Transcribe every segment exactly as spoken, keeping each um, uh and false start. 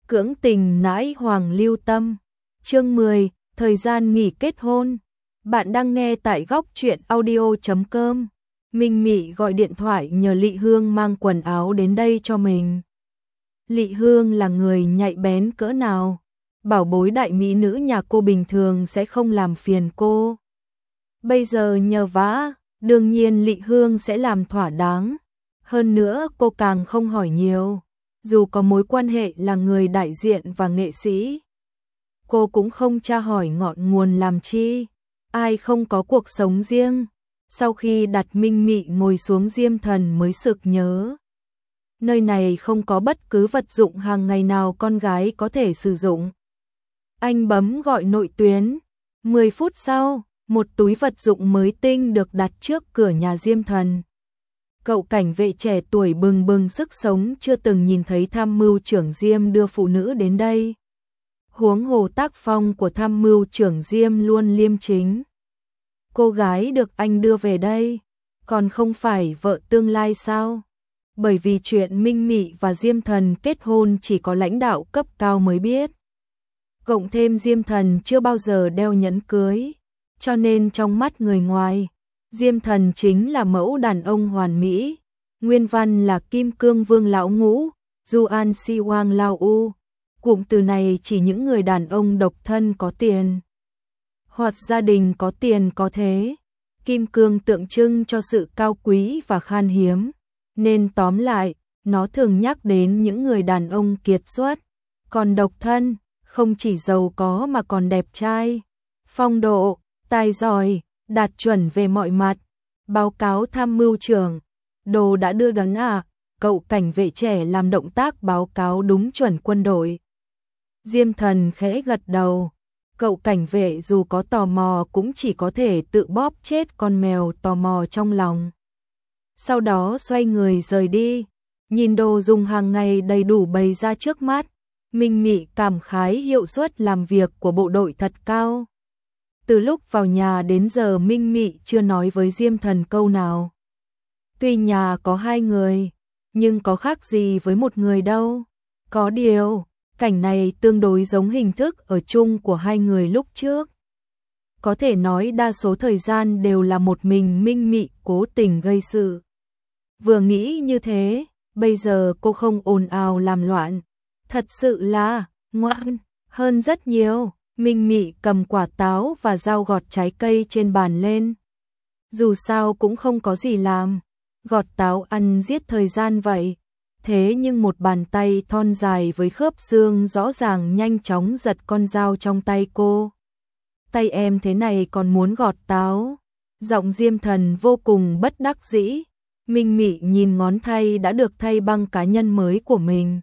Cưỡng tình nãi hoàng lưu tâm. Chương mười, thời gian nghỉ kết hôn. Bạn đang nghe tại góc truyện audio chấm com. Minh Mị gọi điện thoại nhờ Lị Hương mang quần áo đến đây cho mình. Lị Hương là người nhạy bén cỡ nào, bảo bối đại mỹ nữ nhà cô bình thường sẽ không làm phiền cô. Bây giờ nhờ vả, đương nhiên Lị Hương sẽ làm thỏa đáng. Hơn nữa cô càng không hỏi nhiều, dù có mối quan hệ là người đại diện và nghệ sĩ. Cô cũng không tra hỏi ngọn nguồn làm chi, ai không có cuộc sống riêng. Sau khi đặt Minh Mị ngồi xuống, Diêm Thần mới sực nhớ. Nơi này không có bất cứ vật dụng hàng ngày nào con gái có thể sử dụng. Anh bấm gọi nội tuyến. mười phút sau, một túi vật dụng mới tinh được đặt trước cửa nhà Diêm Thần. Cậu cảnh vệ trẻ tuổi bừng bừng sức sống chưa từng nhìn thấy tham mưu trưởng Diêm đưa phụ nữ đến đây. Huống hồ tác phong của tham mưu trưởng Diêm luôn liêm chính. Cô gái được anh đưa về đây, còn không phải vợ tương lai sao? Bởi vì chuyện Minh Mị và Diêm Thần kết hôn chỉ có lãnh đạo cấp cao mới biết. Cộng thêm Diêm Thần chưa bao giờ đeo nhẫn cưới, cho nên trong mắt người ngoài, Diêm Thần chính là mẫu đàn ông hoàn mỹ. Nguyên văn là Kim Cương Vương Lão Ngũ, Juan Si Wang Lao U. Cụm từ này chỉ những người đàn ông độc thân có tiền, hoặc gia đình có tiền có thế. Kim cương tượng trưng cho sự cao quý và khan hiếm, nên tóm lại, nó thường nhắc đến những người đàn ông kiệt xuất. Còn độc thân, không chỉ giàu có mà còn đẹp trai, phong độ, tài giỏi, đạt chuẩn về mọi mặt. Báo cáo tham mưu trưởng, đồ đã đưa đến à? Cậu cảnh vệ trẻ làm động tác báo cáo đúng chuẩn quân đội. Diêm Thần khẽ gật đầu. Cậu cảnh vệ dù có tò mò cũng chỉ có thể tự bóp chết con mèo tò mò trong lòng. Sau đó xoay người rời đi, nhìn đồ dùng hàng ngày đầy đủ bày ra trước mắt. Minh Mị cảm khái hiệu suất làm việc của bộ đội thật cao. Từ lúc vào nhà đến giờ Minh Mị chưa nói với Diêm Thần câu nào. Tuy nhà có hai người, nhưng có khác gì với một người đâu. Có điều, cảnh này tương đối giống hình thức ở chung của hai người lúc trước. Có thể nói đa số thời gian đều là một mình Minh Mị cố tình gây sự. Vừa nghĩ như thế, bây giờ cô không ồn ào làm loạn, thật sự là ngoan hơn rất nhiều. Minh Mị cầm quả táo và dao gọt trái cây trên bàn lên. Dù sao cũng không có gì làm, gọt táo ăn giết thời gian vậy. Thế nhưng một bàn tay thon dài với khớp xương rõ ràng nhanh chóng giật con dao trong tay cô. Tay em thế này còn muốn gọt táo? Giọng Diêm Thần vô cùng bất đắc dĩ. Minh Mị nhìn ngón tay đã được thay băng cá nhân mới của mình.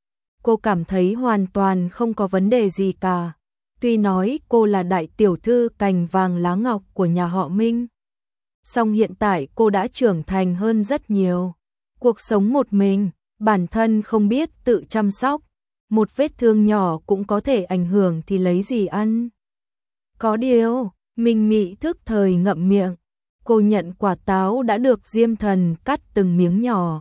Cô cảm thấy hoàn toàn không có vấn đề gì cả. Tuy nói cô là đại tiểu thư cành vàng lá ngọc của nhà họ Minh, song hiện tại cô đã trưởng thành hơn rất nhiều. Cuộc sống một mình, bản thân không biết tự chăm sóc, một vết thương nhỏ cũng có thể ảnh hưởng thì lấy gì ăn. Có điều, Minh Mị thức thời ngậm miệng. Cô nhận quả táo đã được Diêm Thần cắt từng miếng nhỏ.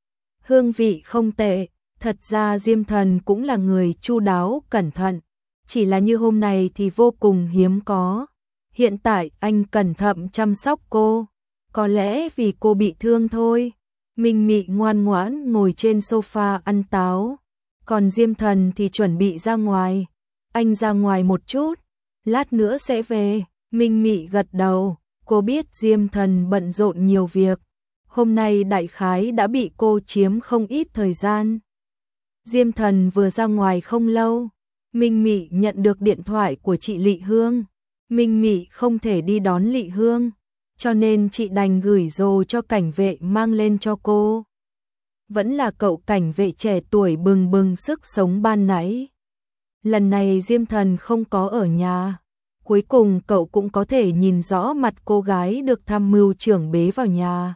Hương vị không tệ, thật ra Diêm Thần cũng là người chu đáo cẩn thận, chỉ là như hôm nay thì vô cùng hiếm có. Hiện tại anh cẩn thận chăm sóc cô, có lẽ vì cô bị thương thôi. Minh Mị ngoan ngoãn ngồi trên sofa ăn táo, còn Diêm Thần thì chuẩn bị ra ngoài. Anh ra ngoài một chút, lát nữa sẽ về. Minh Mị gật đầu, cô biết Diêm Thần bận rộn nhiều việc, hôm nay đại khái đã bị cô chiếm không ít thời gian. Diêm Thần vừa ra ngoài không lâu, Minh Mị nhận được điện thoại của chị Lị Hương. Minh Mị không thể đi đón Lị Hương, cho nên chị đành gửi rồ cho cảnh vệ mang lên cho cô. Vẫn là cậu cảnh vệ trẻ tuổi bừng bừng sức sống ban nãy. Lần này Diêm Thần không có ở nhà, cuối cùng cậu cũng có thể nhìn rõ mặt cô gái được tham mưu trưởng bế vào nhà.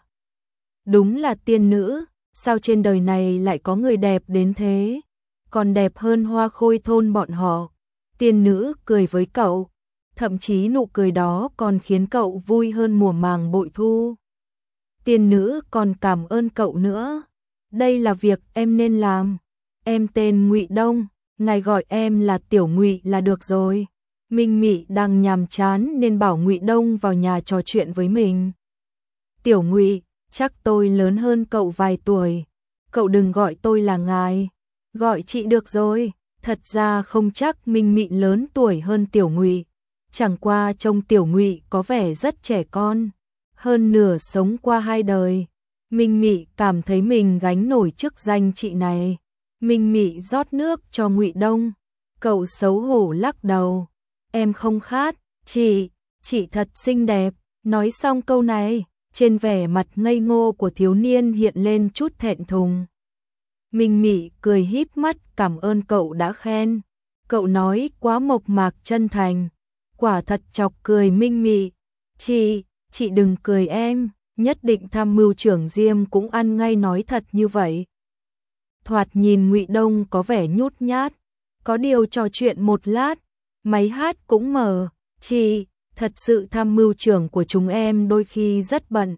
Đúng là tiên nữ, sao trên đời này lại có người đẹp đến thế, còn đẹp hơn Hoa Khôi thôn bọn họ. Tiên nữ cười với cậu, thậm chí nụ cười đó còn khiến cậu vui hơn mùa màng bội thu. Tiên nữ còn cảm ơn cậu nữa. Đây là việc em nên làm. Em tên Ngụy Đông, ngài gọi em là Tiểu Ngụy là được rồi. Minh Mị đang nhàm chán nên bảo Ngụy Đông vào nhà trò chuyện với mình. Tiểu Ngụy, chắc tôi lớn hơn cậu vài tuổi, cậu đừng gọi tôi là ngài, gọi chị được rồi. Thật ra không chắc Minh Mị lớn tuổi hơn Tiểu Ngụy, chẳng qua trông Tiểu Ngụy có vẻ rất trẻ con, hơn nửa sống qua hai đời. Minh Mị cảm thấy mình gánh nổi chức danh chị này. Minh Mị rót nước cho Ngụy Đông, cậu xấu hổ lắc đầu, em không khát, chị, chị thật xinh đẹp. Nói xong câu này, trên vẻ mặt ngây ngô của thiếu niên hiện lên chút thẹn thùng. Minh Mị cười híp mắt cảm ơn cậu đã khen. Cậu nói quá mộc mạc chân thành, quả thật chọc cười Minh Mị. Chị, chị đừng cười em, nhất định tham mưu trưởng Diêm cũng ăn ngay nói thật như vậy. Thoạt nhìn Ngụy Đông có vẻ nhút nhát, có điều trò chuyện một lát, máy hát cũng mở. Chị, thật sự tham mưu trưởng của chúng em đôi khi rất bận.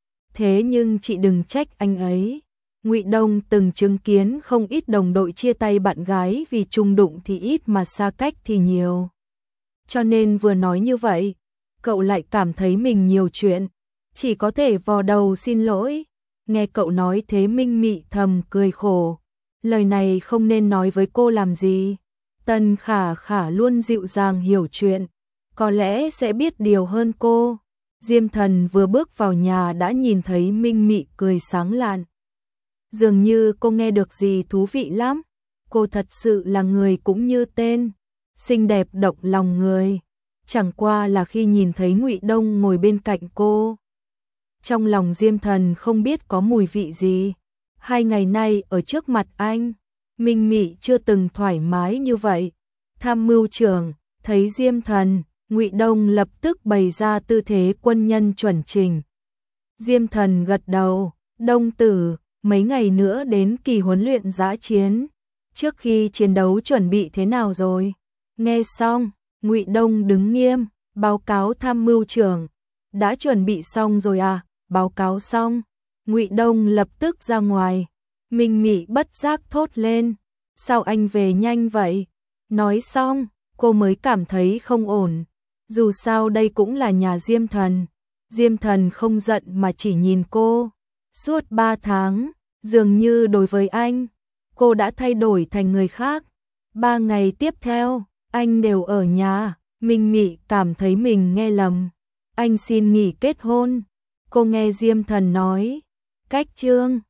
Thế nhưng chị đừng trách anh ấy. Ngụy Đông từng chứng kiến không ít đồng đội chia tay bạn gái vì chung đụng thì ít mà xa cách thì nhiều. Cho nên vừa nói như vậy, cậu lại cảm thấy mình nhiều chuyện, chỉ có thể vò đầu xin lỗi. Nghe cậu nói thế Minh Mị thầm cười khổ, lời này không nên nói với cô làm gì. Tần Khả Khả luôn dịu dàng hiểu chuyện, có lẽ sẽ biết điều hơn cô. Diêm Thần vừa bước vào nhà đã nhìn thấy Minh Mị cười sáng lạn. Dường như cô nghe được gì thú vị lắm. Cô thật sự là người cũng như tên, xinh đẹp động lòng người. Chẳng qua là khi nhìn thấy Ngụy Đông ngồi bên cạnh cô, trong lòng Diêm Thần không biết có mùi vị gì. Hai ngày nay ở trước mặt anh, Minh Mị chưa từng thoải mái như vậy. Tham mưu trưởng thấy Diêm Thần, Ngụy Đông lập tức bày ra tư thế quân nhân chuẩn chỉnh. Diêm Thần gật đầu, Đông tử, mấy ngày nữa đến kỳ huấn luyện dã chiến, trước khi chiến đấu chuẩn bị thế nào rồi? Nghe xong, Ngụy Đông đứng nghiêm, báo cáo tham mưu trưởng, đã chuẩn bị xong rồi à? Báo cáo xong, Ngụy Đông lập tức ra ngoài. Minh Mị bất giác thốt lên, sao anh về nhanh vậy? Nói xong, cô mới cảm thấy không ổn. Dù sao đây cũng là nhà Diêm Thần. Diêm Thần không giận mà chỉ nhìn cô. Suốt ba tháng, dường như đối với anh, cô đã thay đổi thành người khác. Ba ngày tiếp theo, anh đều ở nhà. Minh Mị cảm thấy mình nghe lầm. Anh xin nghỉ kết hôn. Cô nghe Diêm Thần nói, cách chương